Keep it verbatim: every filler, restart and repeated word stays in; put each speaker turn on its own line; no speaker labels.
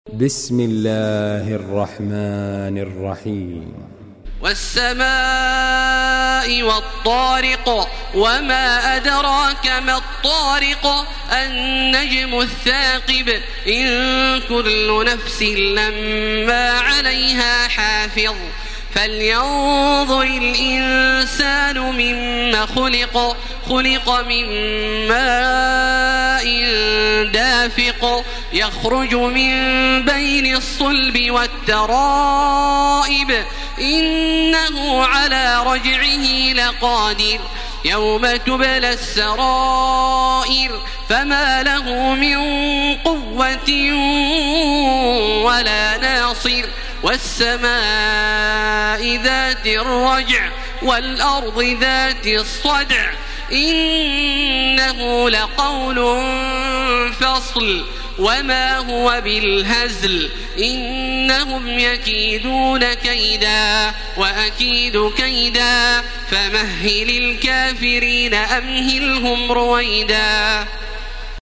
بسم الله الرحمن الرحيم.
والسماء والطارق وما أدراك ما الطارق النجم الثاقب إن كل نفس لما عليها حافظ فلينظر الإنسان مما خلق خلق من ماء دافق يخرج من بين الصلب والترائب إنه على رجعه لقادر يوم تبلى السرائر فما له من قوة ولا ناصر والسماء ذات الرجع والأرض ذات الصدع إنه لقول فصل وما هو بالهزل إنهم يكيدون كيدا وأكيد كيدا فمهل الكافرين أمهلهم رويدا.